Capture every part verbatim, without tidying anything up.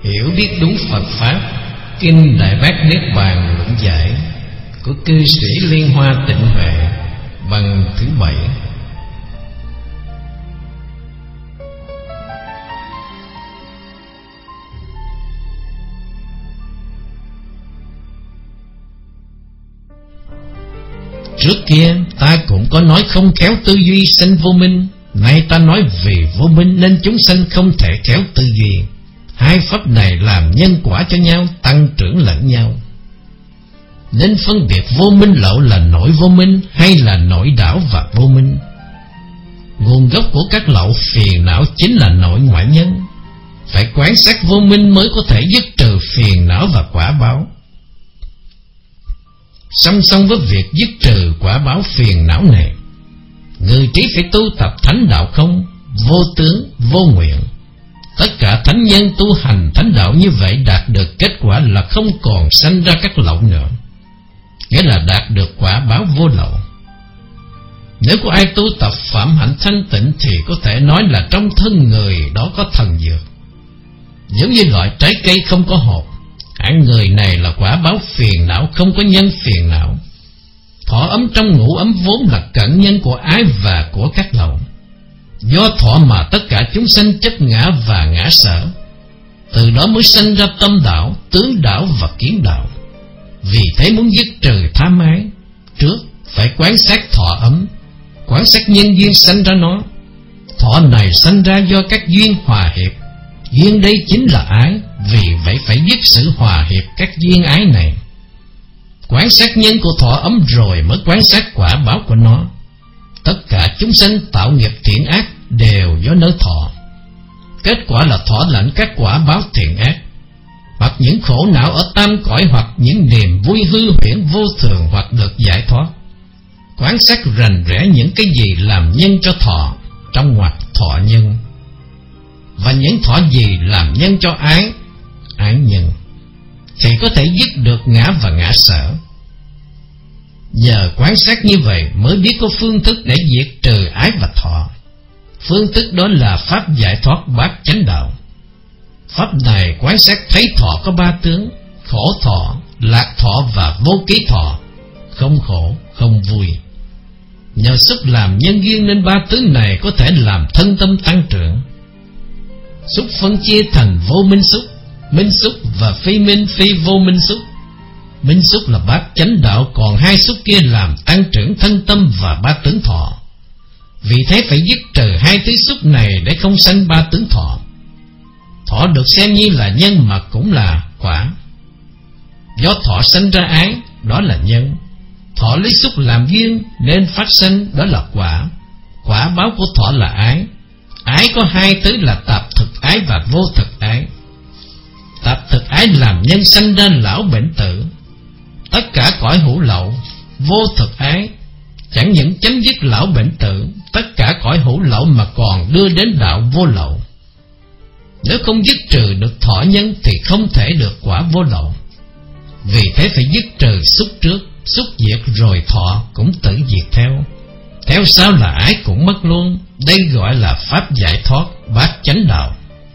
hiểu biết đúng Phật Pháp. Kinh Đại Bát Niết Bàn luận giải của cư sĩ Liên Hoa Tịnh Huệ, bằng thứ bảy. Trước kia ta cũng có nói không khéo tư duy sanh vô minh. Nay ta nói vì vô minh nên chúng sanh không thể khéo tư duy. Hai pháp này làm nhân quả cho nhau, tăng trưởng lẫn nhau. Nên phân biệt vô minh lậu là nội vô minh hay là nội đảo và vô minh. Nguồn gốc của các lậu phiền não chính là nội ngoại nhân. Phải quán sát vô minh mới có thể dứt trừ phiền não và quả báo. Song song với việc dứt trừ quả báo phiền não này, người trí phải tu tập thánh đạo không, vô tướng, vô nguyện. Tất cả thánh nhân tu hành thánh đạo như vậy đạt được kết quả là không còn sanh ra các lậu nữa, nghĩa là đạt được quả báo vô lậu. Nếu có ai tu tập phạm hạnh thanh tịnh thì có thể nói là trong thân người đó có thần dược, giống như loại trái cây không có hột. Hạng người này là quả báo phiền não, không có nhân phiền não. Thọ ấm trong ngũ ấm vốn là cận nhân của ái và của các lậu. Do thọ mà tất cả chúng sanh chấp ngã và ngã sở, từ đó mới sanh ra tâm đạo, tướng đạo và kiến đạo. Vì thế muốn dứt trừ tham ái, trước phải quán sát thọ ấm, quán sát nhân duyên sanh ra nó. Thọ này sanh ra do các duyên hòa hiệp, duyên đây chính là ái. Vì vậy phải dứt sự hòa hiệp các duyên ái này. Quán sát nhân của thọ ấm rồi mới quán sát quả báo của nó. Tất cả chúng sanh tạo nghiệp thiện ác đều do nơi thọ. Kết quả là thọ lãnh các quả báo thiện ác, hoặc những khổ não ở tam cõi, hoặc những niềm vui hư huyễn vô thường, hoặc được giải thoát. Quán sát rành rẽ những cái gì làm nhân cho thọ, trong ngoặc thọ nhân, và những thọ gì làm nhân cho ái, ái nhân, thì có thể dứt được ngã và ngã sở. Nhờ quán sát như vậy mới biết có phương thức để diệt trừ ái và thọ. Phương thức đó là pháp giải thoát bát chánh đạo. Pháp này quán sát thấy thọ có ba tướng: khổ thọ, lạc thọ và vô ký thọ, không khổ, không vui. Nhờ sức làm nhân duyên nên ba tướng này có thể làm thân tâm tăng trưởng. Xúc phân chia thành vô minh xúc, minh xúc và phi minh phi vô minh xúc. Minh xúc là bát chánh đạo, còn hai xúc kia làm tăng trưởng thân tâm và ba tướng thọ. Vì thế phải dứt trừ hai thứ xúc này để không sanh ba tướng thọ. Thọ được xem như là nhân mà cũng là quả. Do thọ sanh ra ái, đó là nhân. Thọ lấy xúc làm duyên nên phát sanh, đó là quả. Quả báo của thọ là ái. Ái có hai thứ là tạp thực ái và vô thực ái. Tạp thực ái làm nhân sanh ra lão bệnh tử. Tất cả cõi hữu lậu. Vô thực ái chẳng những chấm dứt lão bệnh tử, tất cả cõi hữu lậu mà còn đưa đến đạo vô lậu. Nếu không dứt trừ được thọ nhân thì không thể được quả vô lậu. Vì thế phải dứt trừ xúc trước, xúc diệt rồi thọ cũng tự diệt theo. Theo sau là ái cũng mất luôn. Đây gọi là pháp giải thoát bát chánh đạo.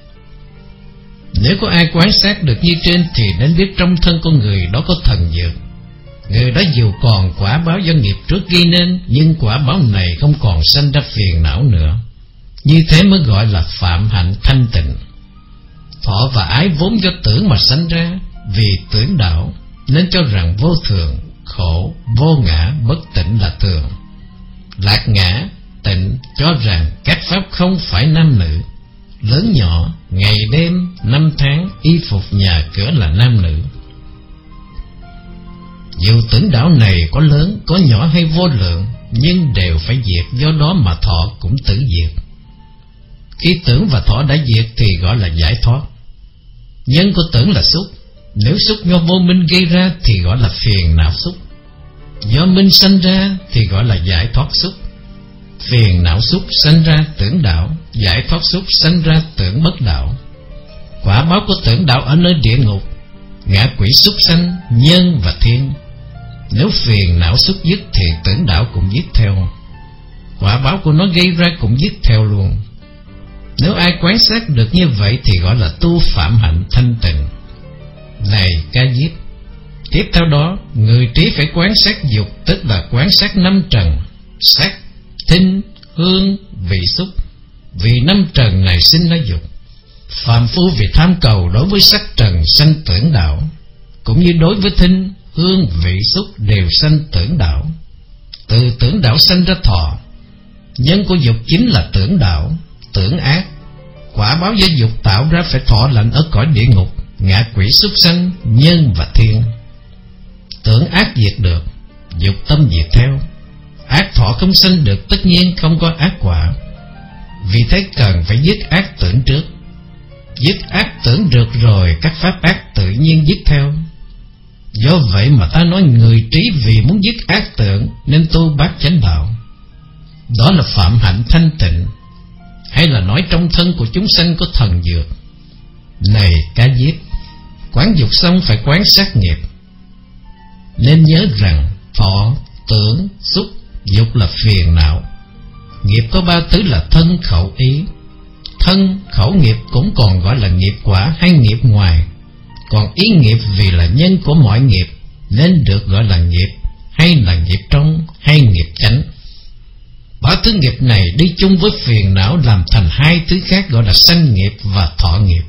Nếu có ai quán sát được như trên thì nên biết trong thân con người đó có thần dược. Người đó dù còn quả báo do nghiệp trước gây nên, nhưng quả báo này không còn sanh ra phiền não nữa. Như thế mới gọi là phạm hạnh thanh tịnh. Thọ và ái vốn do tưởng mà sanh ra. Vì tưởng đạo nên cho rằng vô thường, khổ, vô ngã, bất tịnh là thường. Lạc ngã, tịnh cho rằng các pháp không phải nam nữ, lớn nhỏ, ngày đêm, năm tháng, y phục nhà cửa là nam nữ. Dù tưởng đạo này có lớn, có nhỏ hay vô lượng, nhưng đều phải diệt, do đó mà thọ cũng tử diệt. Khi tưởng và thọ đã diệt thì gọi là giải thoát. Nhân của tưởng là xúc. Nếu xúc do vô minh gây ra thì gọi là phiền não xúc. Do minh sanh ra thì gọi là giải thoát xúc. Phiền não xúc sanh ra tưởng đạo, giải thoát xúc sanh ra tưởng bất đạo. Quả báo của tưởng đạo ở nơi địa ngục, ngạ quỷ súc sanh, nhân và thiên. Nếu phiền não xúc dứt thì tưởng đạo cũng dứt theo. Quả báo của nó gây ra cũng dứt theo luôn. Nếu ai quán sát được như vậy thì gọi là tu phạm hạnh thanh tịnh. Này Ca Diếp, tiếp theo đó, người trí phải quán sát dục, tức là quán sát năm trần: sắc, thinh, hương, vị, xúc. Vì năm trần này sinh ra dục. Phàm phu vì tham cầu đối với sắc trần sanh tưởng đạo, cũng như đối với thinh, hương, vị, xúc đều sanh tưởng đạo. Từ tưởng đạo sanh ra thọ. Nhân của dục chính là tưởng đạo, tưởng ác. Quả báo do dục tạo ra phải thọ lạnh ở cõi địa ngục, ngạ quỷ, súc sanh, nhân và thiên. Tưởng ác diệt được, dục tâm diệt theo. Ác thọ không sanh được, tất nhiên không có ác quả. Vì thế cần phải dứt ác tưởng trước. Dứt ác tưởng được rồi, các pháp ác tự nhiên dứt theo. Do vậy mà ta nói người trí vì muốn dứt ác tưởng nên tu bát chánh đạo. Đó là phạm hạnh thanh tịnh, hay là nói trong thân của chúng sanh có thần dược. Này Ca Diếp, quán dục xong phải quán sát nghiệp. Nên nhớ rằng thọ, tưởng, xúc, dục là phiền não. Nghiệp có ba thứ là thân, khẩu, ý. Thân, khẩu nghiệp cũng còn gọi là nghiệp quả hay nghiệp ngoài. Còn ý nghiệp vì là nhân của mọi nghiệp nên được gọi là nghiệp, hay là nghiệp trong, hay nghiệp chánh. Ba thứ nghiệp này đi chung với phiền não làm thành hai thứ khác gọi là sanh nghiệp và thọ nghiệp.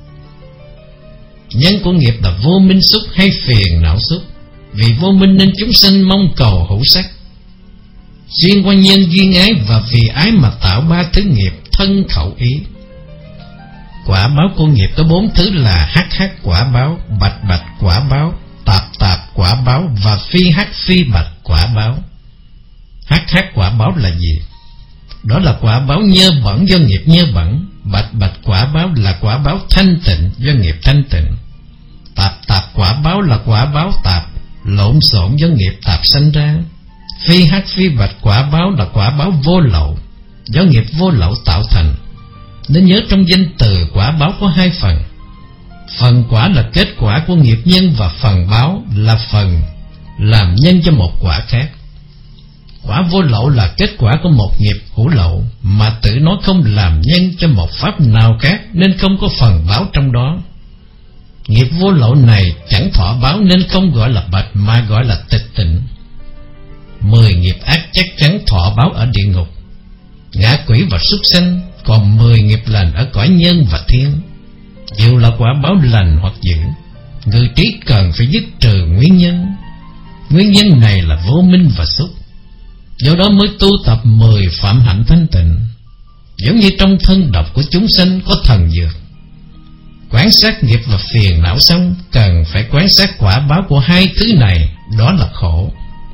Nhân của nghiệp là vô minh xúc hay phiền não xúc. Vì vô minh nên chúng sinh mong cầu hữu sắc. Xuyên qua nhân duyên ái và vì ái mà tạo ba thứ nghiệp thân, khẩu, ý. Quả báo của nghiệp có bốn thứ là hắc hắc quả báo, bạch bạch quả báo, tạp tạp quả báo và phi hắc phi bạch quả báo. Hắc hắc quả báo là gì? Đó là quả báo nhơ bẩn do nghiệp nhơ bẩn. Bạch bạch quả báo là quả báo thanh tịnh do nghiệp thanh tịnh. Tạp tạp quả báo là quả báo tạp, lộn xộn do nghiệp tạp sanh ra. Phi hắc phi bạch quả báo là quả báo vô lậu, do nghiệp vô lậu tạo thành. Nên nhớ trong danh từ quả báo có hai phần. Phần quả là kết quả của nghiệp nhân, và phần báo là phần làm nhân cho một quả khác. Quả vô lậu là kết quả của một nghiệp hữu lậu, mà tự nó không làm nhân cho một pháp nào khác, nên không có phần báo trong đó. Nghiệp vô lậu này chẳng thọ báo nên không gọi là bạch mà gọi là tịch tịnh. Mười nghiệp ác chắc chắn thọ báo ở địa ngục, ngạ quỷ và súc sanh. Còn mười nghiệp lành ở cõi nhân và thiên. Dù là quả báo lành hoặc dữ, người trí cần phải dứt trừ nguyên nhân. Nguyên nhân này là vô minh và xúc. Do đó mới tu tập mười phạm hạnh thanh tịnh. Giống như trong thân độc của chúng sanh có thần dược. Quán sát nghiệp và phiền não xong, cần phải quán sát quả báo của hai thứ này, đó là khổ.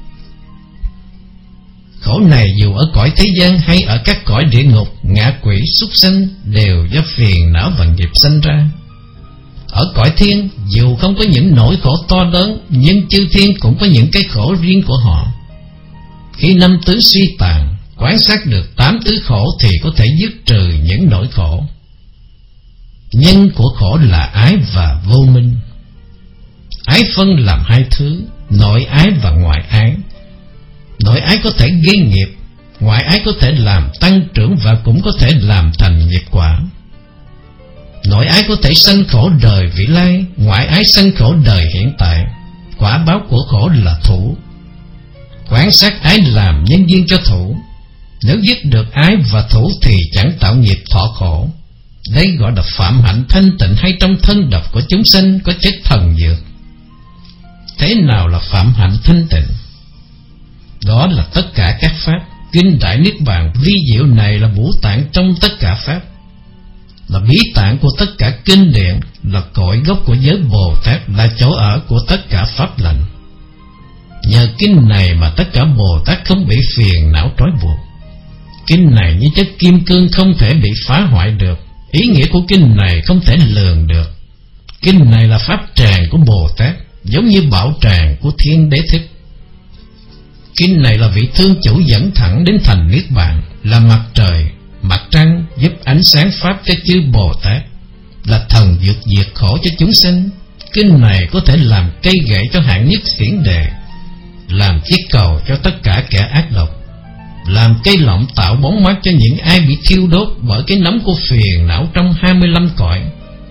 Khổ này dù ở cõi thế gian hay ở các cõi địa ngục, ngạ quỷ, súc sanh đều do phiền não và nghiệp sanh ra. Ở cõi thiên, dù không có những nỗi khổ to lớn, nhưng chư thiên cũng có những cái khổ riêng của họ. Khi năm tứ suy tàn, quán sát được tám tứ khổ thì có thể dứt trừ những nỗi khổ. Nhân của khổ là ái và vô minh. Ái phân làm hai thứ, nội ái và ngoại ái. Nội ái có thể gây nghiệp, ngoại ái có thể làm tăng trưởng và cũng có thể làm thành nghiệp quả. Nội ái có thể sanh khổ đời vị lai, ngoại ái sanh khổ đời hiện tại. Quả báo của khổ là thủ. Quán sát ái làm nhân duyên cho thủ. Nếu dứt được ái và thủ thì chẳng tạo nghiệp thọ khổ. Đây gọi là phạm hạnh thanh tịnh, hay trong thân độc của chúng sanh có chất thần dược. Thế nào là phạm hạnh thanh tịnh? Đó là tất cả các pháp. Kinh Đại Niết Bàn vi diệu này là bổ tạng trong tất cả pháp, là bí tạng của tất cả kinh điển, là cội gốc của giới Bồ Tát, là chỗ ở của tất cả pháp lành. Nhờ kinh này mà tất cả Bồ Tát không bị phiền não trói buộc. Kinh này như chất kim cương không thể bị phá hoại được. Ý nghĩa của kinh này không thể lường được. Kinh này là pháp tràng của Bồ Tát, giống như bảo tràng của Thiên Đế Thích. Kinh này là vị thương chủ dẫn thẳng đến thành Niết Bàn, là mặt trời, mặt trăng giúp ánh sáng pháp cho chư Bồ Tát, là thần dược diệt khổ cho chúng sanh. Kinh này có thể làm cây gậy cho hạng nhất xiển đề, làm chiếc cầu cho tất cả kẻ ác độc. làm cây lọng tạo bóng mát cho những ai bị thiêu đốt bởi cái nóng của phiền não trong hai mươi lăm cõi.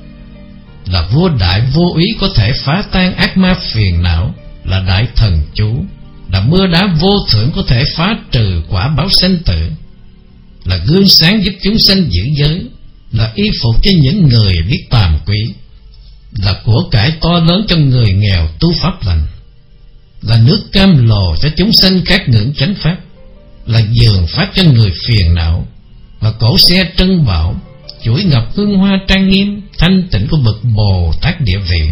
Là vua đại vô ý có thể phá tan ác ma phiền não, là đại thần chú, là mưa đá vô thượng có thể phá trừ quả báo sanh tử, là gương sáng giúp chúng sanh giữ giới, là y phục cho những người biết tàm quý, là của cải to lớn cho người nghèo tu pháp lành, là nước cam lồ cho chúng sanh các ngưỡng chánh pháp, là giường pháp cho người phiền não, là cổ xe trân bảo, chuỗi ngọc hương hoa trang nghiêm thanh tịnh của bậc Bồ Tát địa vị,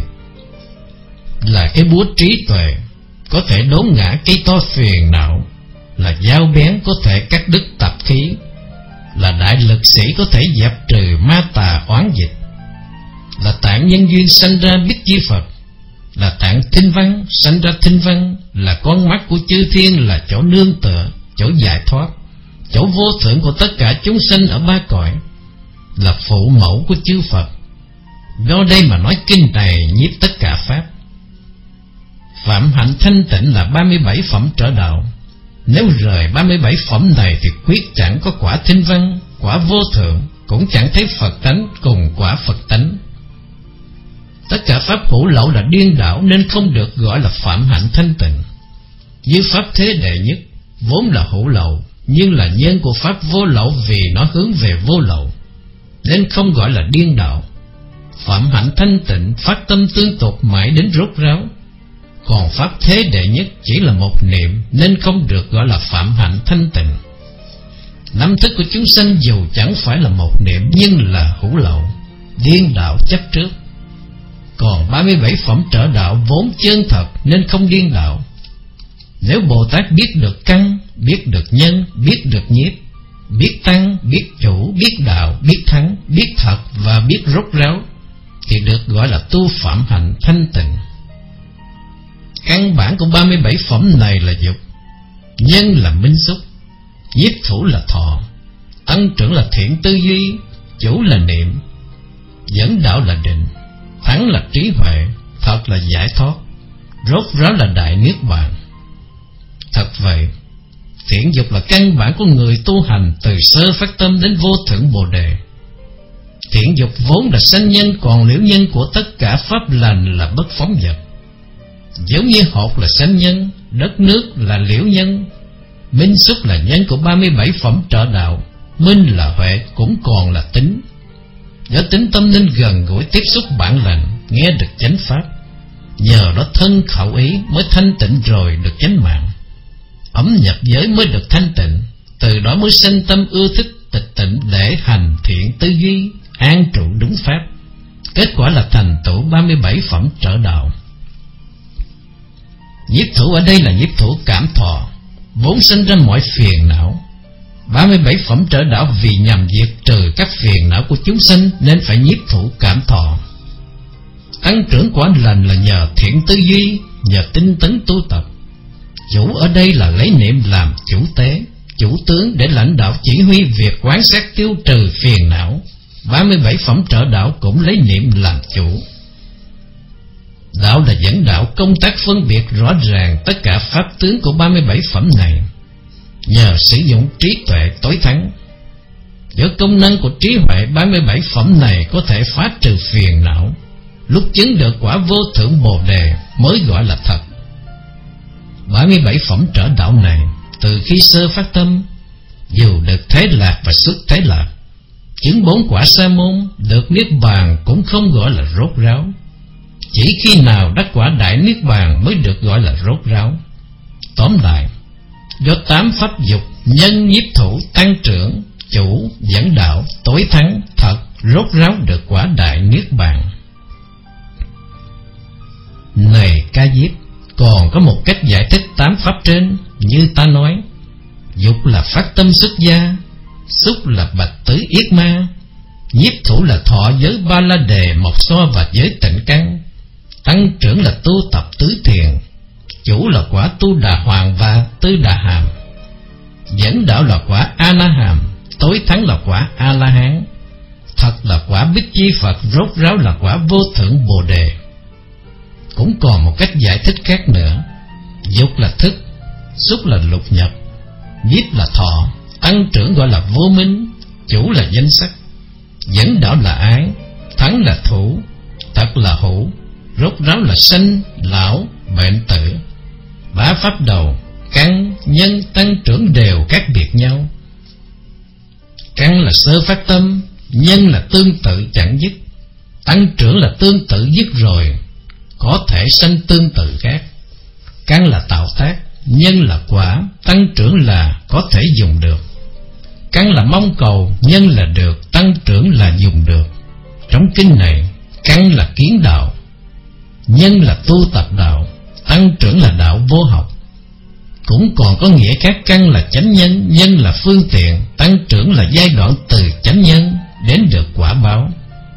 là cái búa trí tuệ có thể đốn ngã cây to phiền não, là dao bén có thể cắt đứt tập khí, là đại lực sĩ có thể dẹp trừ ma tà oán dịch, là tạng nhân duyên sanh ra biết chi Phật, là tạng thinh văn sanh ra thinh văn, là con mắt của chư thiên, là chỗ nương tựa, chỗ giải thoát, chỗ vô thượng của tất cả chúng sanh ở ba cõi, là phụ mẫu của chư Phật. Do đây mà nói kinh này nhiếp tất cả pháp. Phạm hạnh thanh tịnh là ba mươi bảy phẩm trở đạo. Nếu rời ba mươi bảy phẩm này thì quyết chẳng có quả thinh văn, quả vô thượng, cũng chẳng thấy Phật tánh cùng quả Phật tánh. Tất cả pháp hữu lậu là điên đảo nên không được gọi là phạm hạnh thanh tịnh. Như pháp thế đệ nhất vốn là hữu lậu, nhưng là nhân của pháp vô lậu vì nó hướng về vô lậu, nên không gọi là điên đạo. Phạm hạnh thanh tịnh phát tâm tương tục mãi đến rốt ráo. Còn pháp thế đệ nhất chỉ là một niệm nên không được gọi là phạm hạnh thanh tịnh. Năm thức của chúng sanh dù chẳng phải là một niệm nhưng là hữu lậu, điên đạo chấp trước. Còn ba mươi bảy phẩm trở đạo vốn chân thật nên không điên đạo. Nếu Bồ Tát biết được căn, biết được nhân, biết được nhiếp, biết tăng, biết chủ, biết đạo, biết thắng, biết thật và biết rốt ráo, thì được gọi là tu phạm hạnh thanh tịnh. Căn bản của ba mươi bảy phẩm này là dục, nhân là minh xúc, nhiếp thủ là thọ, tăng trưởng là thiện tư duy, chủ là niệm, dẫn đạo là định, thắng là trí huệ, thật là giải thoát, rốt ráo là đại niết bàn. Thật vậy, thiện dục là căn bản của người tu hành từ sơ phát tâm đến vô thượng Bồ Đề. Thiện dục vốn là sanh nhân, còn liễu nhân của tất cả pháp lành là bất phóng dật. Giống như hột là sanh nhân, đất nước là liễu nhân, minh xúc là nhân của ba mươi bảy phẩm trợ đạo, minh là huệ cũng còn là tính. Do tính tâm nên gần gũi tiếp xúc bản lành, nghe được chánh pháp, nhờ đó thân khẩu ý mới thanh tịnh rồi được chánh mạng. Ấm nhập giới mới được thanh tịnh, từ đó mới sinh tâm ưa thích tịch tịnh để hành thiện tư duy, an trụ đúng pháp. Kết quả là thành tựu ba mươi bảy phẩm trợ đạo. Nhiếp thủ ở đây là nhiếp thủ cảm thọ, vốn sinh ra mọi phiền não. ba mươi bảy phẩm trợ đạo vì nhằm diệt trừ các phiền não của chúng sanh nên phải nhiếp thủ cảm thọ. Tăng trưởng quả lành là nhờ thiện tư duy, nhờ tinh tấn tu tập. Chủ ở đây là lấy niệm làm chủ tế, chủ tướng để lãnh đạo chỉ huy việc quán sát tiêu trừ phiền não. ba mươi bảy phẩm trợ đạo cũng lấy niệm làm chủ. Đạo là dẫn đạo công tác phân biệt rõ ràng tất cả pháp tướng của ba mươi bảy phẩm này, nhờ sử dụng trí tuệ tối thắng. Do công năng của trí huệ, ba mươi bảy phẩm này có thể phá trừ phiền não. Lúc chứng được quả vô thượng Bồ Đề mới gọi là thật. ba mươi bảy phẩm trợ đạo này từ khi sơ phát tâm, dù được thế lạc và xuất thế lạc, chứng bốn quả sa môn, được niết bàn cũng không gọi là rốt ráo. Chỉ khi nào đắc quả đại niết bàn mới được gọi là rốt ráo. Tóm lại, do tám pháp dục, nhân, nhiếp thủ, tăng trưởng, chủ, dẫn đạo, tối thắng, thật, rốt ráo được quả đại niết bàn. Này Ca Diếp, còn có một cách giải thích tám pháp trên. Như ta nói, dục là phát tâm xuất gia, xúc là bạch tứ yết ma, nhiếp thủ là thọ giới ba la đề, mộc xoa và giới tịnh căn, tăng trưởng là tu tập tứ thiền, chủ là quả tu đà hoàng và tư đà hàm, dẫn đạo là quả a la hàm, tối thắng là quả a la hán, thật là quả bích chi Phật, rốt ráo là quả vô thượng Bồ Đề. Cũng còn một cách giải thích khác nữa. Dục là thức, xúc là lục nhập, nhiếp là thọ, tăng trưởng gọi là vô minh, chủ là danh sắc, dẫn đạo là ái, thắng là thủ, thật là hữu, rốt ráo là sanh, lão, bệnh tử. Ba pháp đầu, căn, nhân, tăng trưởng đều khác biệt nhau. Căn là sơ phát tâm, nhân là tương tự chẳng dứt, tăng trưởng là tương tự dứt rồi, có thể sanh tương tự khác. Căn là tạo tác, nhân là quả, tăng trưởng là có thể dùng được. Căn là mong cầu, nhân là được, tăng trưởng là dùng được. Trong kinh này, căn là kiến đạo, nhân là tu tập đạo, tăng trưởng là đạo vô học. Cũng còn có nghĩa khác, căn là chánh nhân, nhân là phương tiện, tăng trưởng là giai đoạn từ chánh nhân đến được quả báo.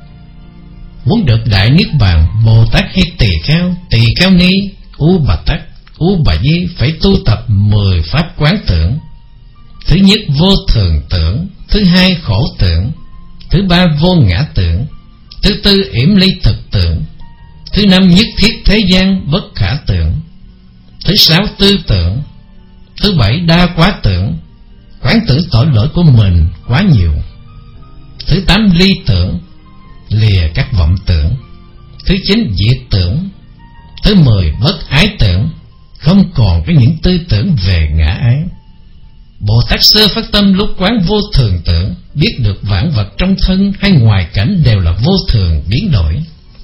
Muốn được đại niết bàn, Bồ Tát hay tỳ kheo, tỳ kheo ni, U Bà Tát, U Bà Di phải tu tập mười pháp quán tưởng. Thứ nhất vô thường tưởng, thứ hai khổ tưởng, thứ ba vô ngã tưởng, thứ tư yểm ly thực tưởng, thứ năm nhất thiết thế gian bất khả tưởng, thứ sáu tư tưởng, thứ bảy đa quá tưởng, quán tưởng tội lỗi của mình quá nhiều, thứ tám ly tưởng, lìa các vọng tưởng, thứ chín diệt tưởng, thứ mười bất ái tưởng, không còn có những tư tưởng về ngã ái. Bồ Tát sơ phát tâm lúc quán vô thường tưởng, biết được vạn vật trong thân hay ngoài cảnh đều là vô thường biến đổi.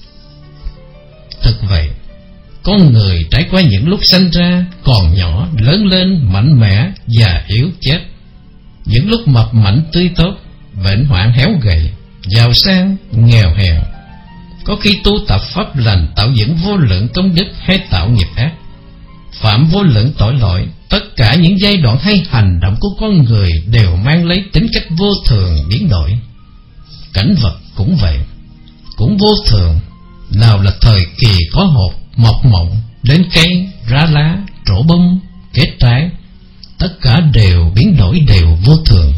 Thực vậy, con người trải qua những lúc sanh ra còn nhỏ, lớn lên mạnh mẽ, già yếu chết, những lúc mập mảnh tươi tốt, bệnh hoạn héo gầy, giàu sang nghèo hèn. Có khi tu tập pháp lành tạo dựng vô lượng công đức hay tạo nghiệp ác, phạm vô lượng tội lỗi. Tất cả những giai đoạn hay hành động của con người đều mang lấy tính cách vô thường biến đổi. Cảnh vật cũng vậy, cũng vô thường. Nào là thời kỳ có hột, mọc mộng, lên cây, ra lá, trổ bông, kết trái, tất cả đều biến đổi, đều vô thường.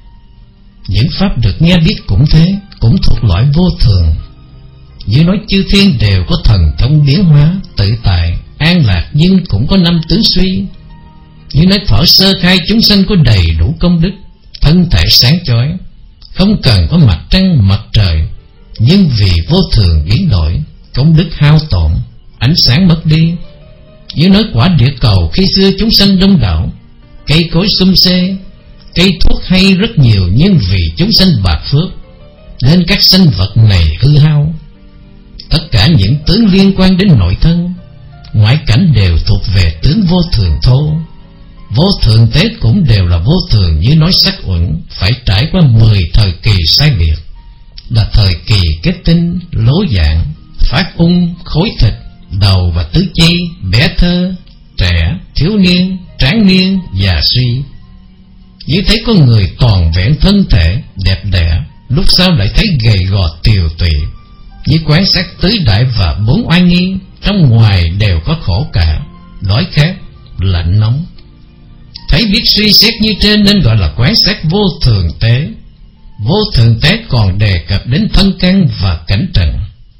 Những pháp được nghe biết cũng thế, cũng thuộc loại vô thường. Như nói chư thiên đều có thần thông biến hóa, tự tại, an lạc, nhưng cũng có năm tướng suy. Như nói thuở sơ khai chúng sanh có đầy đủ công đức, thân thể sáng chói, không cần có mặt trăng mặt trời, nhưng vì vô thường biến đổi, công đức hao tổn, ánh sáng mất đi. Như nói quả địa cầu khi xưa chúng sanh đông đảo, cây cối sum xê, cây thuốc hay rất nhiều, nhưng vì chúng sanh bạc phước nên các sinh vật này hư hao. Tất cả những tướng liên quan đến nội thân, ngoại cảnh đều thuộc về tướng vô thường thô. Vô thường tế cũng đều là vô thường. Như nói sắc uẩn phải trải qua mười thời kỳ sai biệt, là thời kỳ kết tinh, lố dạng, phát ung, khối thịt, đầu và tứ chi, bé thơ, trẻ, thiếu niên, tráng niên, già suy. Như thấy có người toàn vẹn thân thể, đẹp đẽ, lúc sau lại thấy gầy gò tiều tụy. Như quan sát tứ đại và bốn oai nghi, trong ngoài đều có khổ cả, đói khát, lạnh nóng. Thấy biết suy xét như trên nên gọi là quán sát vô thường tế. Vô thường tế còn đề cập đến thân căn và cảnh trần.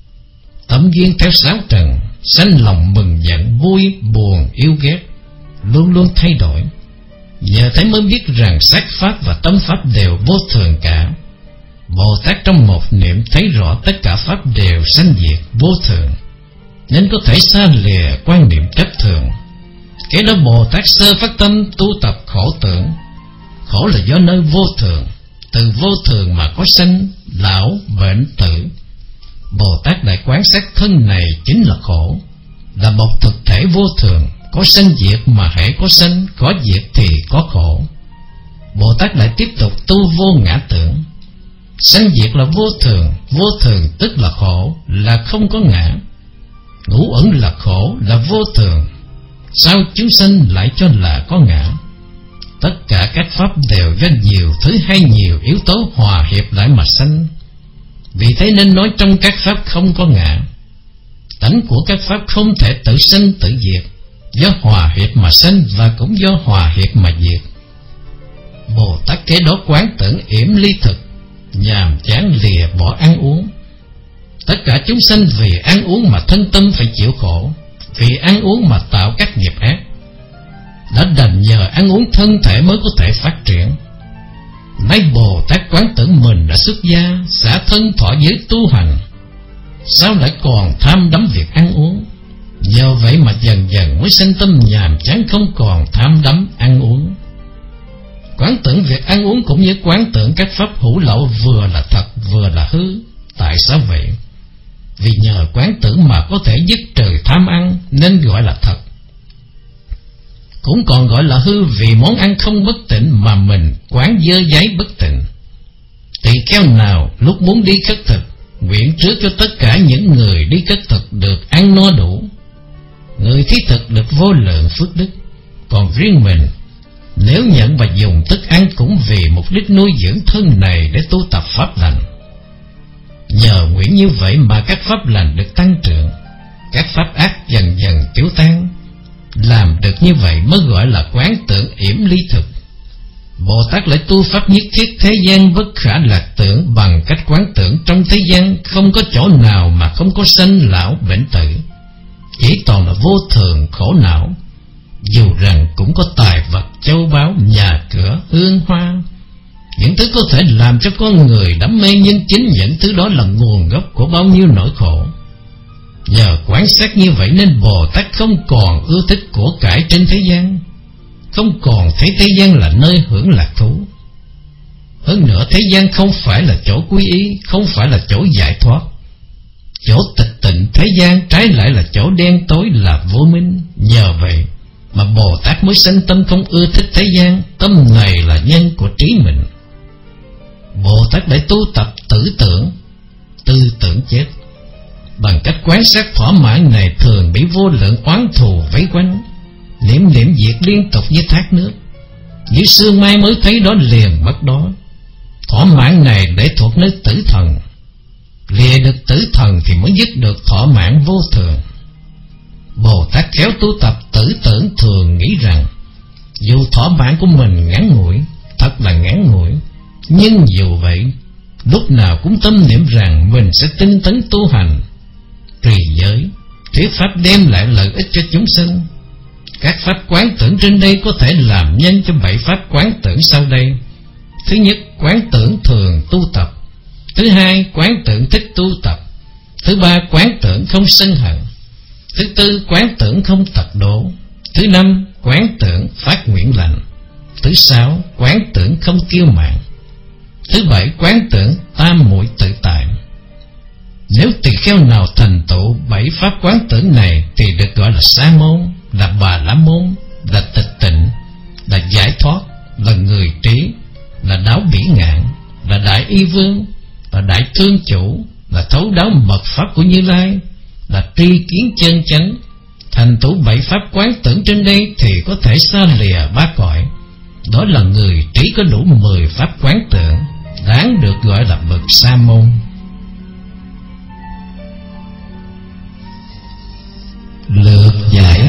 Tâm duyên theo sáu trần, sanh lòng mừng giận, vui, buồn, yêu ghét, luôn luôn thay đổi. Nhờ thấy mới biết rằng sắc pháp và tâm pháp đều vô thường cả. Bồ Tát trong một niệm thấy rõ tất cả pháp đều sanh diệt vô thường, nên có thể xa lìa quan niệm chấp thường. Cái đó Bồ Tát sơ phát tâm tu tập khổ tưởng. Khổ là do nơi vô thường, từ vô thường mà có sanh, lão, bệnh, tử. Bồ Tát đại quán sát thân này chính là khổ, là một thực thể vô thường, có sanh diệt mà hễ có sanh, có diệt thì có khổ. Bồ Tát lại tiếp tục tu vô ngã tưởng. Sanh diệt là vô thường, vô thường tức là khổ, là không có ngã. Ngũ ẩn là khổ, là vô thường, sao chúng sanh lại cho là có ngã? Tất cả các pháp đều do nhiều thứ hay nhiều yếu tố hòa hiệp lại mà sanh. Vì thế nên nói trong các pháp không có ngã. Tánh của các pháp không thể tự sanh tự diệt, do hòa hiệp mà sanh và cũng do hòa hiệp mà diệt. Bồ Tát kế đó quán tưởng yểm ly thực, nhàm chán lìa bỏ ăn uống. Tất cả chúng sanh vì ăn uống mà thân tâm phải chịu khổ, vì ăn uống mà tạo các nghiệp ác. đã đành nhờ ăn uống thân thể mới có thể phát triển. Nay Bồ Tát quán tưởng mình đã xuất gia, xả thân thọ giới tu hành, sao lại còn tham đắm việc ăn uống? Nhờ vậy mà dần dần mới sinh tâm nhàm chán, không còn tham đắm ăn uống. Quán tưởng việc ăn uống cũng như quán tưởng các pháp hữu lậu vừa là thật vừa là hư. Tại sao vậy? Vì nhờ quán tưởng mà có thể dứt trừ tham ăn nên gọi là thật. Cũng còn gọi là hư vì món ăn không bất tịnh mà mình quán dơ giấy bất tịnh. Tỳ kheo nào lúc muốn đi khất thực nguyện trước cho tất cả những người đi khất thực được ăn no đủ, người thí thực được vô lượng phước đức. Còn riêng mình, nếu nhận và dùng thức ăn cũng vì mục đích nuôi dưỡng thân này để tu tập pháp lành. Nhờ nguyện như vậy mà các pháp lành được tăng trưởng, các pháp ác dần dần tiêu tan. Làm được như vậy mới gọi là quán tưởng yểm ly thực. Bồ Tát lại tu pháp nhất thiết thế gian bất khả lạc tưởng bằng cách quán tưởng trong thế gian không có chỗ nào mà không có sanh lão bệnh tử, chỉ toàn là vô thường khổ não. Dù rằng cũng có tài vật, châu báu, nhà cửa, hương hoa, những thứ có thể làm cho con người đắm mê, nhưng chính những thứ đó là nguồn gốc của bao nhiêu nỗi khổ. Nhờ quan sát như vậy nên Bồ Tát không còn ưa thích của cải trên thế gian, không còn thấy thế gian là nơi hưởng lạc thú. Hơn nữa thế gian không phải là chỗ quy y, không phải là chỗ giải thoát. Chỗ tịch tịnh thế gian trái lại là chỗ đen tối, là vô minh. Nhờ vậy mà Bồ Tát mới sanh tâm không ưa thích thế gian. Tâm này là nhân của trí mình. Bồ Tát đã tu tập tử tưởng, tư tưởng chết. Bằng cách quan sát thỏa mãn này thường bị vô lượng oán thù vây quanh, niệm niệm diệt liên tục như thác nước, như sương mai mới thấy đó liền mất đó. Thỏa mãn này để thuộc nơi tử thần, lìa được tử thần thì mới dứt được thỏa mãn vô thường. Bồ Tát khéo tu tập tử tưởng thường nghĩ rằng dù thỏa mãn của mình ngắn ngủi, thật là ngắn ngủi, nhưng dù vậy lúc nào cũng tâm niệm rằng mình sẽ tinh tấn tu hành, trì giới, thuyết pháp đem lại lợi ích cho chúng sinh. Các pháp quán tưởng trên đây có thể làm nhân cho bảy pháp quán tưởng sau đây. Thứ nhất, quán tưởng thường tu tập. Thứ hai, quán tưởng thích tu tập. Thứ ba, quán tưởng không sân hận. Thứ tư, quán tưởng không tật độ. Thứ năm, quán tưởng phát nguyện lành. Thứ sáu, quán tưởng không kiêu mạn. Thứ bảy, quán tưởng tam muội tự tại. Nếu tỳ kheo nào thành tựu bảy pháp quán tưởng này thì được gọi là sa môn, là bà la môn, là tịch tịnh, là giải thoát, là người trí, là đáo bỉ ngạn, là đại y vương, là đại thương chủ, là thấu đáo mật pháp của Như Lai, là tri kiến chân chánh. Thành tựu bảy pháp quán tưởng trên đây thì có thể xa lìa ba cõi. Đó là người trí có đủ mười pháp quán tưởng, đáng được gọi là bậc sa môn. Lược giải.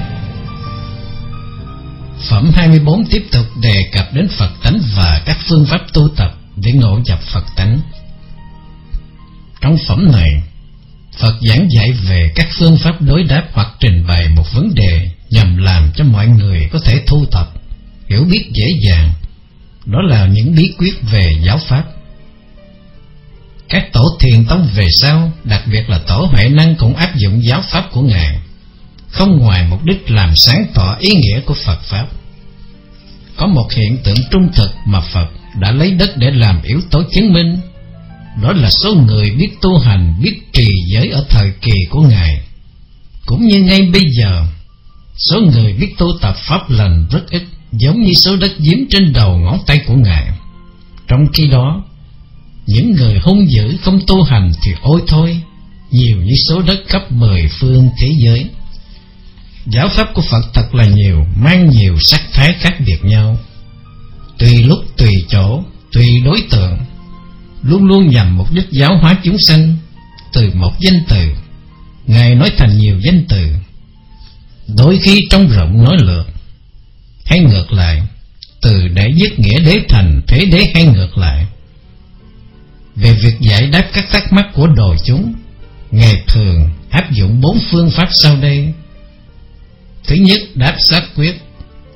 Phẩm hai mươi bốn tiếp tục đề cập đến Phật tánh và các phương pháp tu tập để ngộ nhập Phật tánh. Trong phẩm này, Phật giảng dạy về các phương pháp đối đáp hoặc trình bày một vấn đề nhằm làm cho mọi người có thể thu thập, hiểu biết dễ dàng. Đó là những bí quyết về giáo pháp. Các tổ thiền tông về sau, đặc biệt là tổ Huệ Năng, cũng áp dụng giáo pháp của Ngài, không ngoài mục đích làm sáng tỏ ý nghĩa của Phật pháp. Có một hiện tượng trung thực mà Phật đã lấy đất để làm yếu tố chứng minh. Đó là số người biết tu hành, biết trì giới ở thời kỳ của Ngài, cũng như ngay bây giờ, số người biết tu tập pháp lành rất ít, giống như số đất giếm trên đầu ngón tay của Ngài. Trong khi đó, những người hung dữ không tu hành thì ôi thôi, nhiều như số đất khắp mười phương thế giới. Giáo pháp của Phật thật là nhiều, mang nhiều sắc thái khác biệt nhau, tùy lúc tùy chỗ, tùy đối tượng, luôn luôn nhằm mục đích giáo hóa chúng sanh. Từ một danh từ, Ngài nói thành nhiều danh từ, đôi khi trong rộng nói lược, hay ngược lại, từ để dứt nghĩa đế thành thế đế, hay ngược lại. Về việc giải đáp các thắc mắc của đồ chúng, Ngài thường áp dụng bốn phương pháp sau đây. Thứ nhất, đáp xác quyết.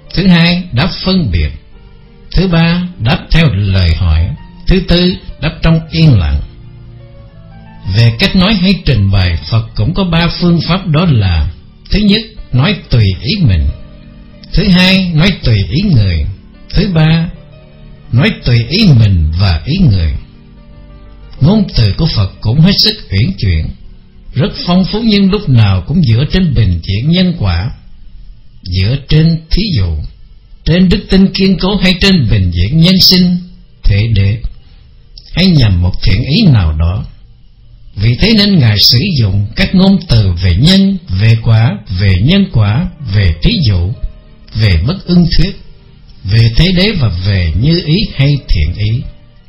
Thứ hai, đáp phân biệt. Thứ ba, đáp theo lời hỏi. Thứ tư, đáp trong yên lặng. Về cách nói hay trình bày, Phật cũng có ba phương pháp, đó là: thứ nhất, nói tùy ý mình; thứ hai, nói tùy ý người; thứ ba, nói tùy ý mình và ý người. Ngôn từ của Phật cũng hết sức uyển chuyển, rất phong phú, nhưng lúc nào cũng dựa trên bình diện nhân quả, dựa trên thí dụ, trên đức tin kiên cố, hay trên bình diện nhân sinh, thể đệ, hay nhằm một thiện ý nào đó. Vì thế nên Ngài sử dụng các ngôn từ về nhân, về quả, về nhân quả, về thí dụ, về bất ưng thuyết, về thế đế và về như ý hay thiện ý.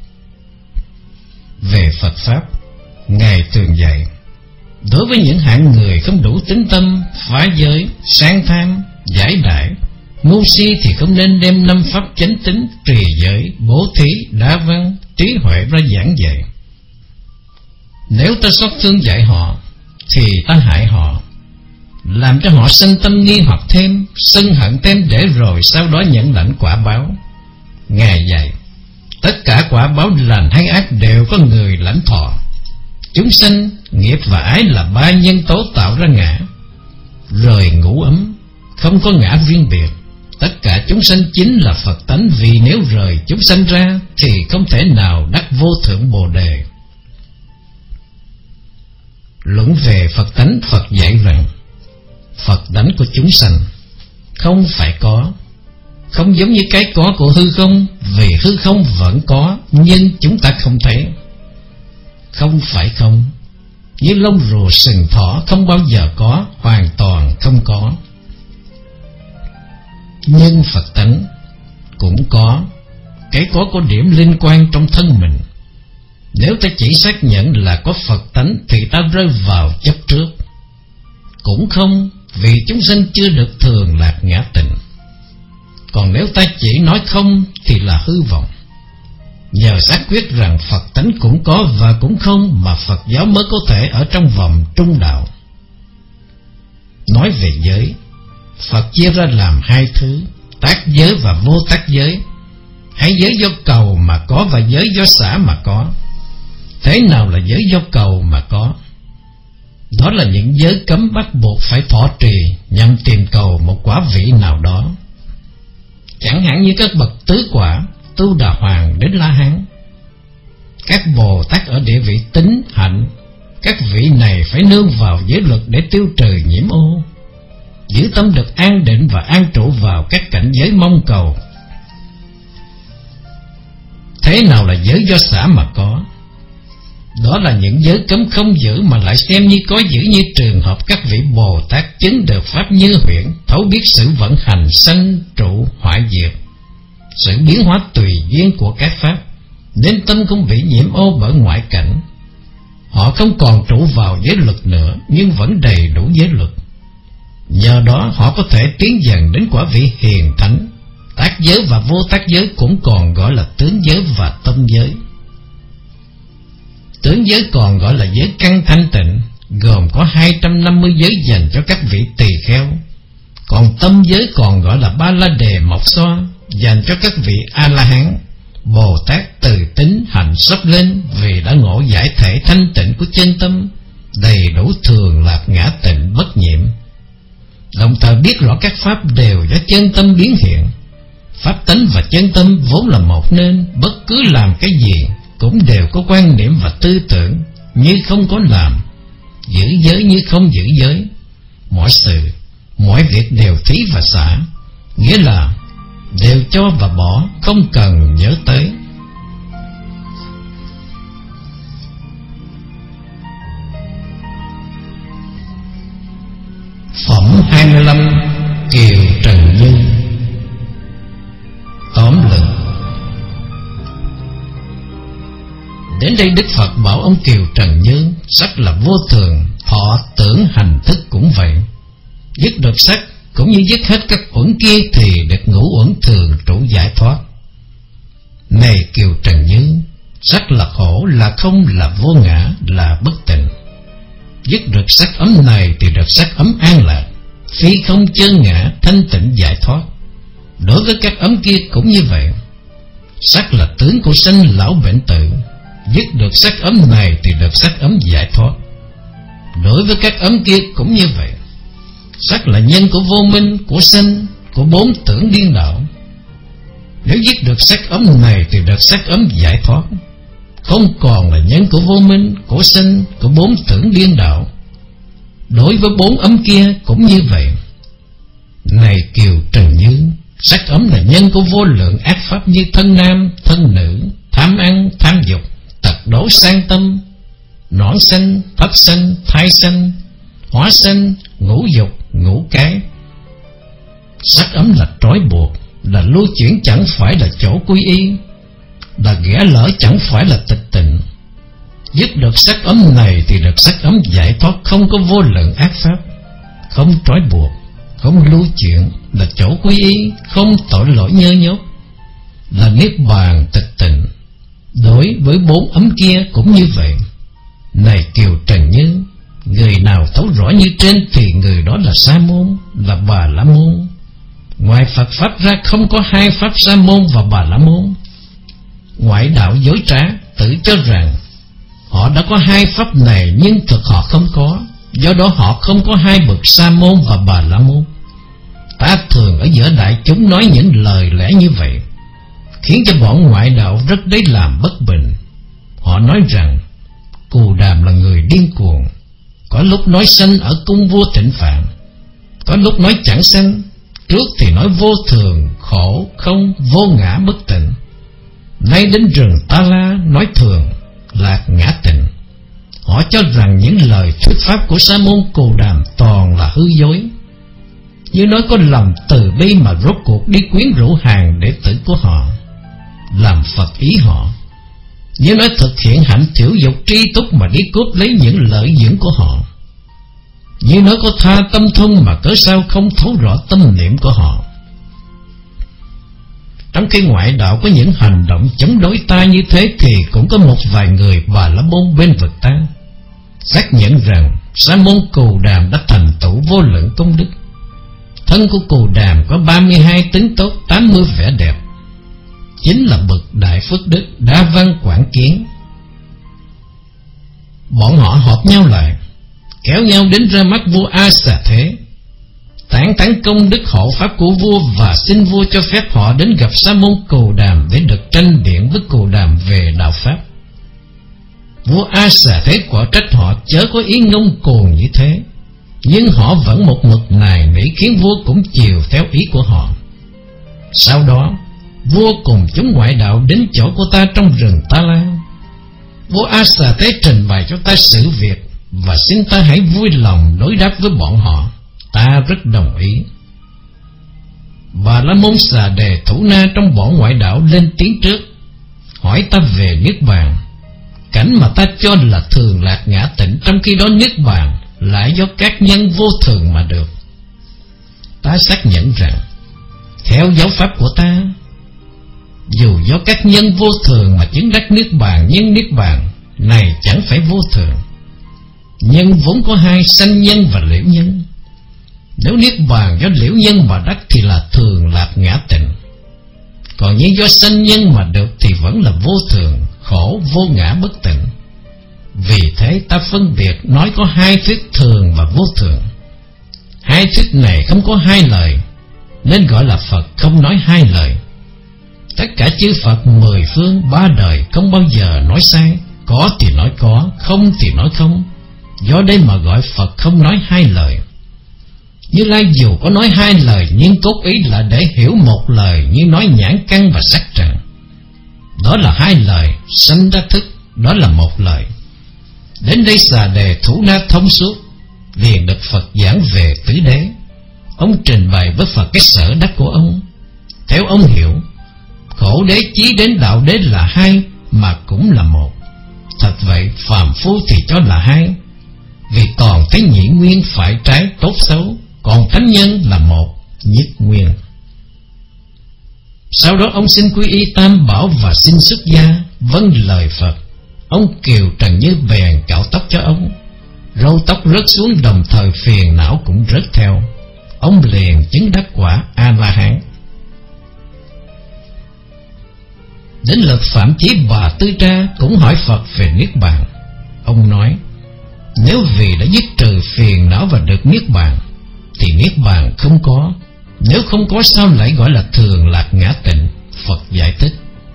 Về Phật Pháp, Ngài thường dạy: đối với những hạng người không đủ tín tâm, phá giới, sang tham, giải đãi, ngu si thì không nên đem năm pháp chánh tín, trì giới, bố thí, đa văn, trí huệ ra giảng dạy. Nếu ta xót thương dạy họ thì ta hại họ, làm cho họ sân tâm nghi hoặc thêm, sân hận thêm, để rồi sau đó nhận lãnh quả báo. Ngài dạy tất cả quả báo lành hay ác đều có người lãnh thọ. Chúng sanh, nghiệp và ái là ba nhân tố tạo ra ngã. Rời ngũ ấm, không có ngã riêng biệt. Tất cả chúng sanh chính là Phật tánh, vì nếu rời chúng sanh ra thì không thể nào đắc vô thượng Bồ Đề. Luận về Phật tánh, Phật dạy rằng Phật tánh của chúng sanh không phải có, không giống như cái có của hư không, vì hư không vẫn có nhưng chúng ta không thấy. Không phải không, như lông rùa sừng thỏ không bao giờ có, hoàn toàn không có. Nhưng Phật tánh cũng có, cái có có điểm liên quan trong thân mình. Nếu ta chỉ xác nhận là có Phật tánh thì ta rơi vào chấp trước. Cũng không, vì chúng sanh chưa được thường lạc ngã tịnh. Còn nếu ta chỉ nói không thì là hư vọng. Nhờ xác quyết rằng Phật tánh cũng có và cũng không, mà Phật giáo mới có thể ở trong vòng trung đạo. Nói về giới, Phật chia ra làm hai thứ: tác giới và vô tác giới, hay giới do cầu mà có và giới do xả mà có. Thế nào là giới do cầu mà có? Đó là những giới cấm bắt buộc phải thọ trì nhằm tìm cầu một quả vị nào đó. Chẳng hạn như các bậc tứ quả, Tu Đà Hoàng đến La Hán, các Bồ Tát ở địa vị tính hạnh. Các vị này phải nương vào giới luật để tiêu trừ nhiễm ô, giữ tâm được an định và an trụ vào các cảnh giới mong cầu. Thế nào là giới do xả mà có? Đó là những giới cấm không giữ mà lại xem như có giữ, như trường hợp các vị Bồ Tát chứng được pháp như huyễn, thấu biết sự vận hành sanh trụ hoại diệt, sự biến hóa tùy duyên của các pháp, nên tâm không bị nhiễm ô bởi ngoại cảnh. Họ không còn trụ vào giới luật nữa, nhưng vẫn đầy đủ giới luật. Nhờ đó họ có thể tiến dần đến quả vị hiền thánh. Tác giới và vô tác giới cũng còn gọi là tướng giới và tâm giới. Tướng giới còn gọi là giới căn thanh tịnh, gồm có hai trăm năm mươi giới dành cho các vị tỳ kheo. Còn tâm giới còn gọi là ba la đề mộc xoa, dành cho các vị A-la-hán, Bồ Tát từ tính hạnh sắp lên, vì đã ngộ giải thể thanh tịnh của chân tâm, đầy đủ thường lạc ngã tịnh bất nhiễm. Đồng thời biết rõ các pháp đều do chân tâm biến hiện. Pháp tánh và chân tâm vốn là một, nên bất cứ làm cái gì cũng đều có quan niệm và tư tưởng như không có làm, giữ giới như không giữ giới. Mọi sự, mọi việc đều thí và xả, nghĩa là đều cho và bỏ, không cần nhớ tới. Phẩm hai mươi lăm. Kiều Trần Như. Tóm lược. Đến đây Đức Phật bảo ông Kiều Trần Như, sắc là vô thường, thọ tưởng hành thức cũng vậy. Dứt được sắc cũng như dứt hết các uẩn kia thì được ngũ uẩn thường trụ giải thoát. Này Kiều Trần Như, sắc là khổ, là không, là vô ngã, là bất tịnh. Dứt được sắc ấm này thì được sắc ấm an lạc, phi không chân ngã, thanh tịnh giải thoát. Đối với các ấm kia cũng như vậy. Sắc là tướng của sanh lão bệnh tử, dứt được sắc ấm này thì được sắc ấm giải thoát. Đối với các ấm kia cũng như vậy. Sắc là nhân của vô minh, của sanh, của bốn tưởng điên đảo. Nếu dứt được sắc ấm này thì được sắc ấm giải thoát, không còn là nhân của vô minh, của sanh, của bốn tưởng điên đảo. Đối với bốn ấm kia cũng như vậy. Này Kiều Trần Như, sắc ấm là nhân của vô lượng ác pháp như thân nam, thân nữ, tham ăn, tham dục, tật đố sang tâm, nõn sanh, thất sanh, thai sanh, hóa sanh, ngũ dục, ngũ cái. Sắc ấm là trói buộc, là lưu chuyển chẳng phải là chỗ quy y, là ghẻ lỡ chẳng phải là tịch tịnh. Dứt được sắc ấm này thì được sắc ấm giải thoát, không có vô lượng ác pháp, không trói buộc, không lưu chuyển, là chỗ quy y, không tội lỗi nhơ nhốt, là niết bàn tịch tịnh. Đối với bốn ấm kia cũng như vậy. Này Kiều Trần Như, người nào thấu rõ như trên thì người đó là Sa môn, là Bà La môn. Ngoài Phật pháp ra không có hai pháp Sa môn và Bà La môn. Ngoại đạo dối trá tự cho rằng họ đã có hai pháp này, nhưng thực họ không có. Do đó họ không có hai bậc Sa môn và Bà La môn. Ta thường ở giữa đại chúng nói những lời lẽ như vậy, khiến cho bọn ngoại đạo rất đấy làm bất bình. Họ nói rằng Cù Đàm là người điên cuồng, có lúc nói sanh ở cung vua Thịnh Phạn, có lúc nói chẳng sanh, trước thì nói vô thường, khổ, không, vô ngã bất tịnh, nay đến rừng Ta La nói thường, lạc ngã tịnh. Họ cho rằng những lời thuyết pháp của Sa môn Cù Đàm toàn là hư dối, như nói có lòng từ bi mà rốt cuộc đi quyến rũ hàng đệ tử của họ, làm Phật ý họ, như nói thực hiện hạnh thiểu dục tri túc mà đi cướp lấy những lợi dưỡng của họ, như nói có tha tâm thông mà cớ sao không thấu rõ tâm niệm của họ. Trong khi ngoại đạo có những hành động chống đối ta như thế, thì cũng có một vài người Bà La môn bên vực ta, xác nhận rằng Sa môn Cù Đàm đã thành tựu vô lượng công đức. Thân của Cù Đàm có ba mươi hai tính tốt, tám mươi vẻ đẹp, chính là bậc đại phước đức, đa văn quảng kiến. Bọn họ họp nhau lại, kéo nhau đến ra mắt vua A Xà Thế, tán tán công đức hộ pháp của vua và xin vua cho phép họ đến gặp Sa môn Cù Đàm để được tranh biện với Cù Đàm về đạo pháp. Vua A Xà Thế quả trách họ chớ có ý ngông cuồng như thế, nhưng họ vẫn một mực nài nỉ khiến vua cũng chiều theo ý của họ. Sau đó vua cùng chúng ngoại đạo đến chỗ của ta trong rừng Ta La. Vua A Xà Thế trình bày cho ta sự việc và xin ta hãy vui lòng đối đáp với bọn họ. Ta rất đồng ý. Bà La môn Xà Đề Thủ Na trong bọn ngoại đạo lên tiếng trước, hỏi ta về niết bàn, cảnh mà ta cho là thường lạc ngã tịnh, trong khi đó niết bàn lại do các nhân vô thường mà được. Ta xác nhận rằng theo giáo pháp của ta, dù do các nhân vô thường mà chứng đắc niết bàn, nhưng niết bàn này chẳng phải vô thường. Nhân vốn có hai, sanh nhân và liễu nhân. Nếu niết bàn do liễu nhân mà đắc thì là thường lạc ngã tịnh, còn như do sanh nhân mà được thì vẫn là vô thường, khổ, vô ngã bất tịnh. Vì thế ta phân biệt nói có hai thuyết thường và vô thường. Hai thuyết này không có hai lời, nên gọi là Phật không nói hai lời. Tất cả chư Phật mười phương ba đời không bao giờ nói sai, có thì nói có, không thì nói không. Do đây mà gọi Phật không nói hai lời. Như Lai dù có nói hai lời, nhưng cốt ý là để hiểu một lời, như nói nhãn căn và sắc trần. Đó là hai lời, sanh ra thức, đó là một lời. Đến đây Xà Đề Thủ Na thông suốt, liền được Phật giảng về tứ đế. Ông trình bày với Phật cái sở đắc của ông. Theo ông hiểu, khổ đế chí đến đạo đế là hai mà cũng là một. Thật vậy, phàm phu thì cho là hai, vì còn thấy nhị nguyên phải trái tốt xấu, còn thánh nhân là một, nhất nguyên. Sau đó ông xin quy y Tam Bảo và xin xuất gia, vâng lời Phật. Ông Kiều Trần Như bèn cạo tóc cho ông, râu tóc rớt xuống, đồng thời phiền não cũng rớt theo. Ông liền chứng đắc quả A-la-hán. Đến lượt Phạm Chí Bà Tư Tra cũng hỏi Phật về Niết Bàn. Ông nói, nếu vì đã dứt trừ phiền não và được Niết Bàn thì Niết Bàn không có. Nếu không có sao lại gọi là thường lạc ngã tịnh? Phật giải thích,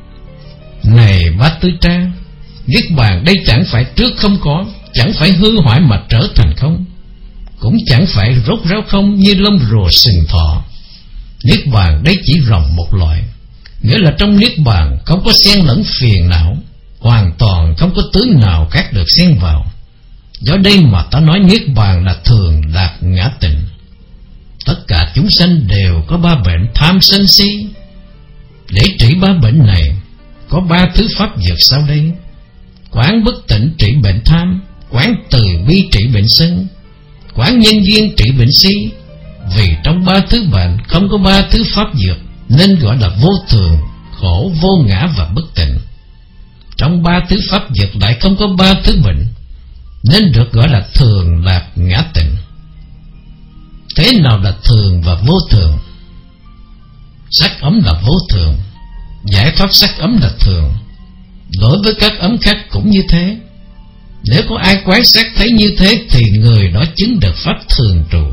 này Bá Tư Tra, Niết Bàn đây chẳng phải trước không có, chẳng phải hư hoại mà trở thành không, cũng chẳng phải rốt ráo không như lông rùa sừng thọ. Niết Bàn đây chỉ rộng một loại, nghĩa là trong Niết Bàn không có xen lẫn phiền não, hoàn toàn không có tướng nào khác được xen vào. Do đây mà ta nói Niết Bàn là thường lạc ngã tịnh. Tất cả chúng sanh đều có ba bệnh tham sân si. Để trị ba bệnh này, có ba thứ pháp dược sau đây: quán bất tỉnh trị bệnh tham, quán từ bi trị bệnh sân, quán nhân duyên trị bệnh si. Vì trong ba thứ bệnh không có ba thứ pháp dược, nên gọi là vô thường, khổ, vô ngã và bất tịnh. Trong ba thứ pháp dược lại không có ba thứ bệnh, nên được gọi là thường lạc ngã tịnh. Thế nào là thường và vô thường? Sắc ấm là vô thường, giải thoát sắc ấm là thường. Đối với các ấm khác cũng như thế. Nếu có ai quán sát thấy như thế thì người đó chứng được pháp thường trụ.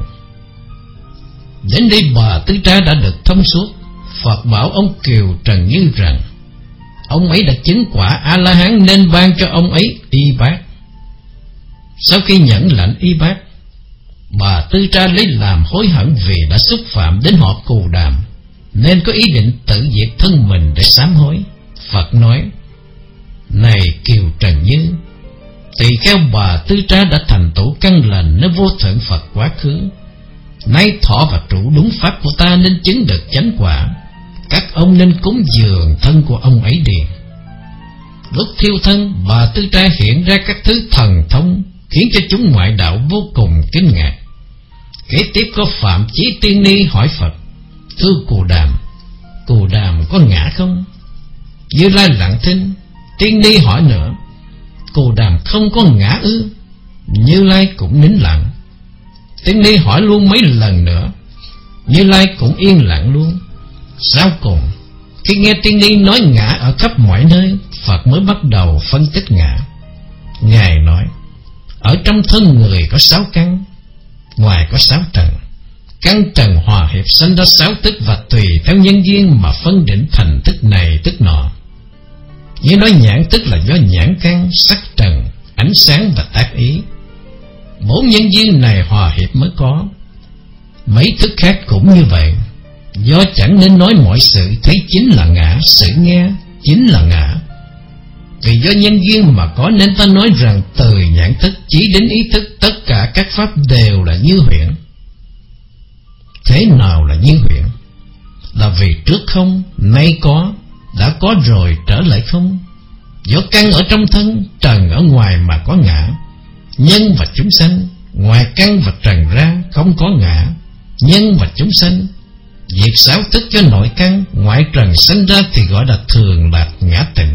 Đến đây Bà Tư Tra đã được thông suốt. Phật bảo ông Kiều Trần Như rằng ông ấy đã chứng quả A-la-hán nên ban cho ông ấy y bát. Sau khi nhận lệnh y bát, Bà Tư Tra lấy làm hối hận vì đã xúc phạm đến họ Cù Đàm, nên có ý định tự diệt thân mình để sám hối. Phật nói, này Kiều Trần Như, tỳ kheo Bà Tư Tra đã thành tựu căn lành nơi vô thượng Phật quá khứ, nay thọ và trụ đúng pháp của ta nên chứng được chánh quả. Các ông nên cúng dường thân của ông ấy đi. Lúc thiêu thân, Bà Tư Tra hiện ra các thứ thần thông, khiến cho chúng ngoại đạo vô cùng kinh ngạc. Kế tiếp có Phạm Chí Tiên Ni hỏi Phật, thưa Cù Đàm, Cù Đàm có ngã không? Như Lai lặng thinh. Tiên Ni hỏi nữa, Cù Đàm không có ngã ư? Như Lai cũng nín lặng. Tiên Ni hỏi luôn mấy lần nữa, Như Lai cũng yên lặng luôn. Sau cùng, khi nghe Tiên Ni nói ngã ở khắp mọi nơi, Phật mới bắt đầu phân tích ngã. Ngài nói, ở trong thân người có sáu căn, ngoài có sáu trần. Căn trần hòa hiệp sanh ra sáu tức, và tùy theo nhân duyên mà phân định thành tức này tức nọ. Như nói nhãn tức là do nhãn căn, sắc trần, ánh sáng và tác ý. Bốn nhân duyên này hòa hiệp mới có. Mấy thức khác cũng như vậy. Do chẳng nên nói mọi sự thấy chính là ngã, sự nghe chính là ngã. Vì do nhân duyên mà có nên ta nói rằng từ nhãn thức chỉ đến ý thức, tất cả các pháp đều là như huyễn. Thế nào là như huyễn? Là vì trước không, nay có, đã có rồi trở lại không. Do căn ở trong thân, trần ở ngoài mà có ngã. Nhân và chúng sanh, ngoài căn và trần ra không có ngã. Nhân và chúng sanh, diệt sáu thức cho nội căn, ngoại trần sanh ra thì gọi là thường lạc ngã tịnh.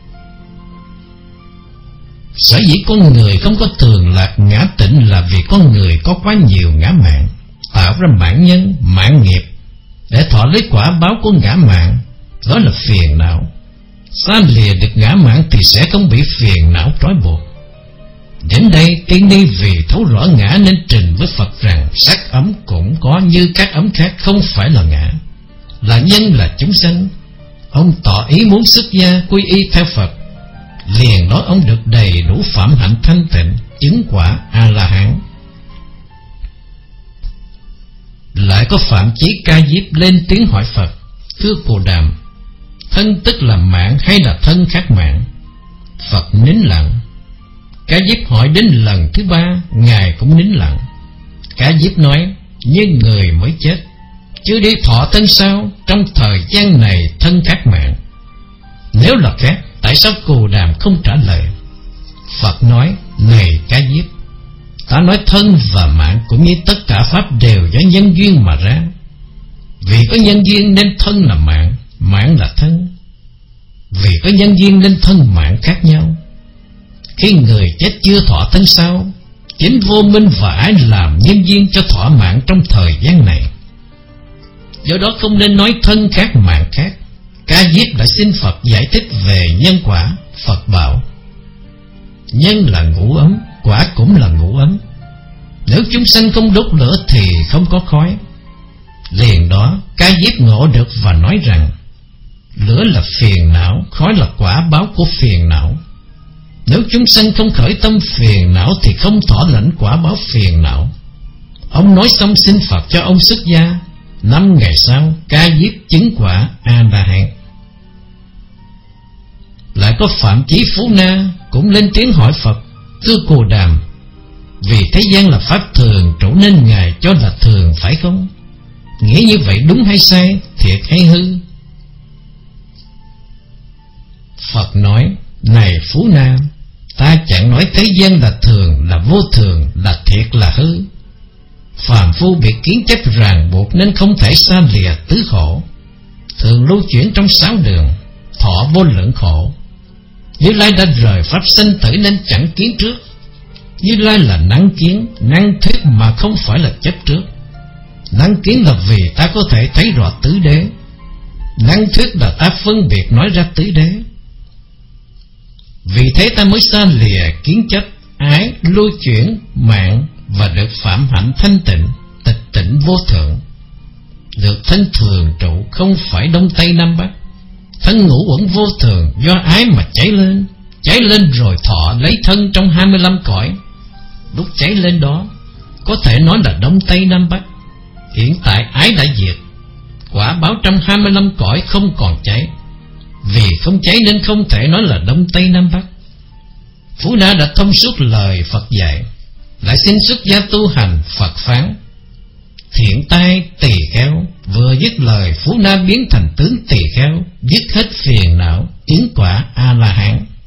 Sở dĩ con người không có thường lạc ngã tịnh là vì con người có quá nhiều ngã mạn, tạo ra mạng nhân, mạng nghiệp để thọ lấy quả báo của ngã mạn, đó là phiền não. Xa lìa được ngã mạn thì sẽ không bị phiền não trói buộc. Đến đây Tiên Ni vì thấu rõ ngã nên trình với Phật rằng sắc ấm cũng có như các ấm khác, không phải là ngã, là nhân, là chúng sanh. Ông tỏ ý muốn xuất gia quy y theo Phật. Liền nói ông được đầy đủ phẩm hạnh thanh tịnh, chứng quả A-la-hán. Lại có Phạm Chí Ca Diếp lên tiếng hỏi Phật, thưa Cù Đàm, thân tức là mạng hay là thân khác mạng? Phật nín lặng. Ca Diếp hỏi đến lần thứ ba, Ngài cũng nín lặng. Ca Diếp nói, như người mới chết, chưa đi thọ thân sao? Trong thời gian này thân khác mạng. Nếu là khác, tại sao Cù Đàm không trả lời? Phật nói, này Ca Diếp, ta nói thân và mạng cũng như tất cả pháp đều do nhân duyên mà ra. Vì có nhân duyên nên thân là mạng, mạng là thân. Vì có nhân duyên nên thân mạng khác nhau. Khi người chết chưa thọ thân sao, chính vô minh và ái làm nhân duyên cho thọ mạng trong thời gian này. Do đó không nên nói thân khác mạng khác. Ca Diếp đã xin Phật giải thích về nhân quả. Phật bảo: nhân là ngũ ấm, quả cũng là ngũ ấm. Nếu chúng sanh không đốt lửa thì không có khói. Liền đó Ca Diếp ngộ được và nói rằng: lửa là phiền não, khói là quả báo của phiền não. Nếu chúng sanh không khởi tâm phiền não thì không thọ lãnh quả báo phiền não. Ông nói xong xin Phật cho ông xuất gia. Năm ngày sau, Ca Diếp chứng quả A-la-hán. Lại có Phạm Chí Phú Na cũng lên tiếng hỏi Phật: thưa Cù Đàm, vì thế gian là pháp thường trụ nên Ngài cho là thường phải không? Nghĩa như vậy đúng hay sai, thiệt hay hư? Phật nói: này Phú Na, ta chẳng nói thế gian là thường, là vô thường, là thiệt, là hư. Phàm phu bị kiến chấp ràng buộc nên không thể xa lìa tứ khổ, thường lưu chuyển trong sáu đường, thọ vô lượng khổ. Như Lai đã rời pháp sinh tử nên chẳng kiến trước. Như Lai là năng kiến, năng thuyết mà không phải là chấp trước. Năng kiến là vì ta có thể thấy rõ tứ đế, năng thuyết là ta phân biệt nói ra tứ đế. Vì thế ta mới xa lìa kiến chấp, ái, lưu chuyển, mạng, và được phạm hạnh thanh tịnh, tịch tỉnh vô thượng. Được thân thường trụ, không phải đông tây nam bắc. Thân ngũ uẩn vô thường do ái mà cháy lên, cháy lên rồi thọ lấy thân trong hai mươi lăm cõi. Lúc cháy lên đó có thể nói là đông tây nam bắc. Hiện tại ái đã diệt, quả báo trong hai mươi lăm cõi không còn cháy. Vì không cháy nên không thể nói là đông tây nam bắc. Phú Na đã thông suốt lời Phật dạy, lại xin xuất gia tu hành. Phật phán: thiện tai tỳ kheo. Vừa dứt lời, Phú Na biến thành tướng tỳ kheo, dứt hết phiền não, chứng quả A-la-hán.